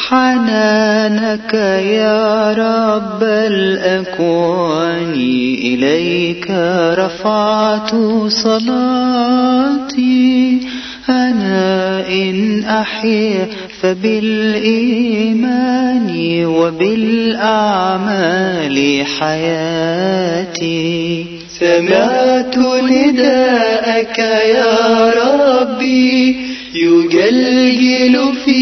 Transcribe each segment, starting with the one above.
حنانك يا رب الأكوان إليك رفعت صلاتي. أنا إن أحيا فبالإيمان وبالأعمال حياتي. سمعت نداءك يا ربي يجلجل في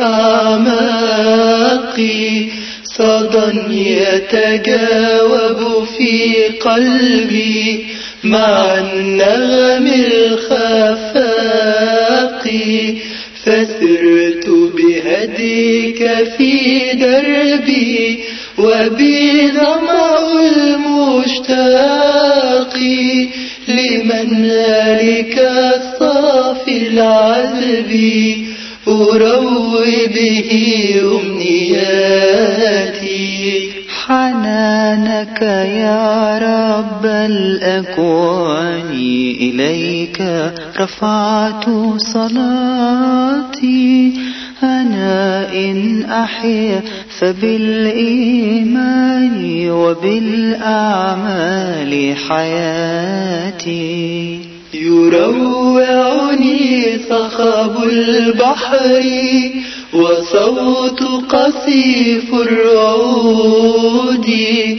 أعماقي، صدى يتجاوب في قلبي مع النغم الخفاق. فسرت بهديك في دربي وبظمأ المشتاق لمنالك الصافي العذب أروي به أمنياتي. حنانك يا رب الأكوان إليك رفعت صلاتي. أنا إن أحيا فبالإيمان وبالأعمال حياتي. يروعني صخب البحر وصوت قصيف الرعود،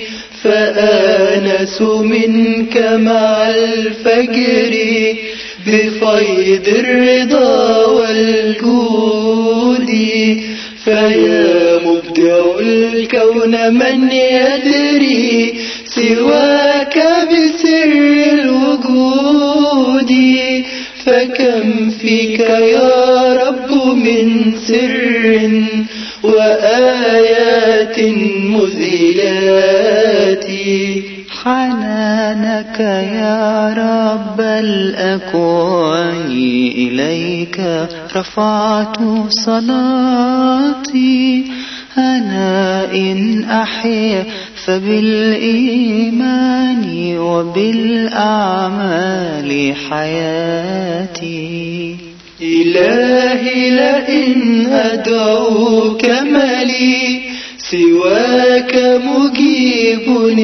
فآنس منك مع الفجر بفيض الرضا والجود. فيا مبدع الكون من يدري سواك بسر الوجود. فكم فيك يا رب من سر وآيات مذهلات. حنانك يا رب الأكوان إليك رفعت صلاتي. أنا إن أحيا فبالإيمان وبالأعمال حياتي. إلهي لئن أدعوك ملي سواك مجيب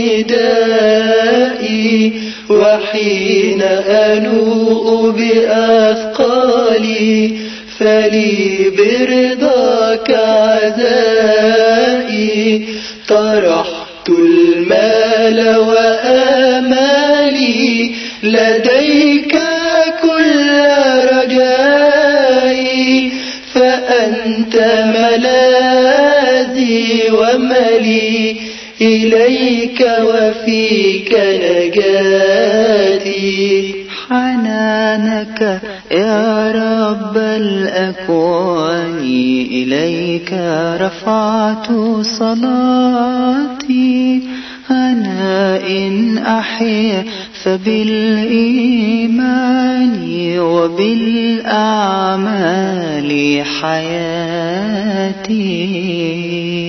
ندائي، وحين أنوء بأثقالي فلي برضاك عزائي. طرحت المال وآمالي لديك كل رجائي، فأنت ملاذي وملي إليك وفيك نجاتي. حنانك يا رب الأكوان إليك رفعت صلاتي. أنا إن أحيا فبالإيمان وبالأعمال حياتي.